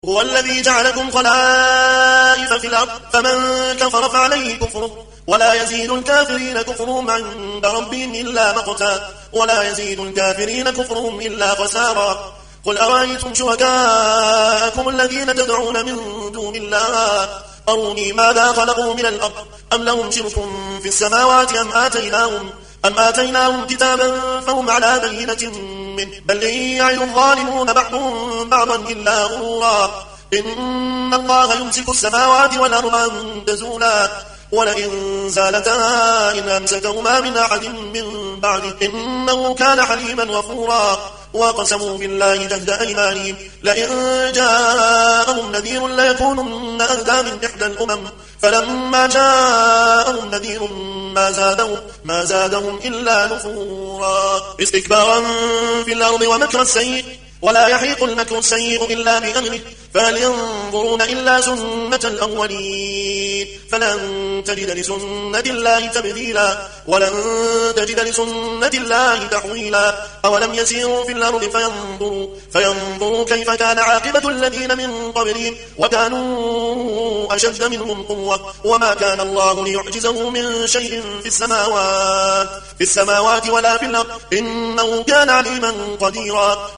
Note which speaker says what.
Speaker 1: هو الذي جعلكم خلائف في الأرض فمن كفر فعليه كفره ولا يزيد الكافرين كفرهم عند ربهم إلا مقتا ولا يزيد الكافرين كفرهم إلا خسارا. قل أرأيتم شركاءكم الذين تدعون من دون الله أروني ماذا خلقوا من الأرض أم لهم شرك في السماوات أم آتيناهم كتابا فهم على بينة منه بل يعد الظالمون بعضهم بعضا إلا غرورا. إن الله يمسك السماوات والأرض أن تزولا ولئن زالتا إن أمسكهما من أحد من بعده إنه كان حليما غفورا. وقسموا بالله جهد أيمانهم لئن جاءهم نذير ليكونن أهدى من إحدى الأمم فلما جاءهم نذير ما زادهم إلا نفورا استكبارا في الأرض ومكر السيء ولا يحيق المكر السيء إلا بأمره فهل ينظرون إلا سنة الأولين فلن تجد لسنة الله تبديلا ولن تجد لسنة الله تحويلا. أولم يسيروا في الأرض فينظروا كيف كان عاقبة الذين من قبلهم وكانوا أشد منهم قوة وما كان الله ليعجزه من شيء في السماوات ولا في الأرض إنه كان عليما قديرا.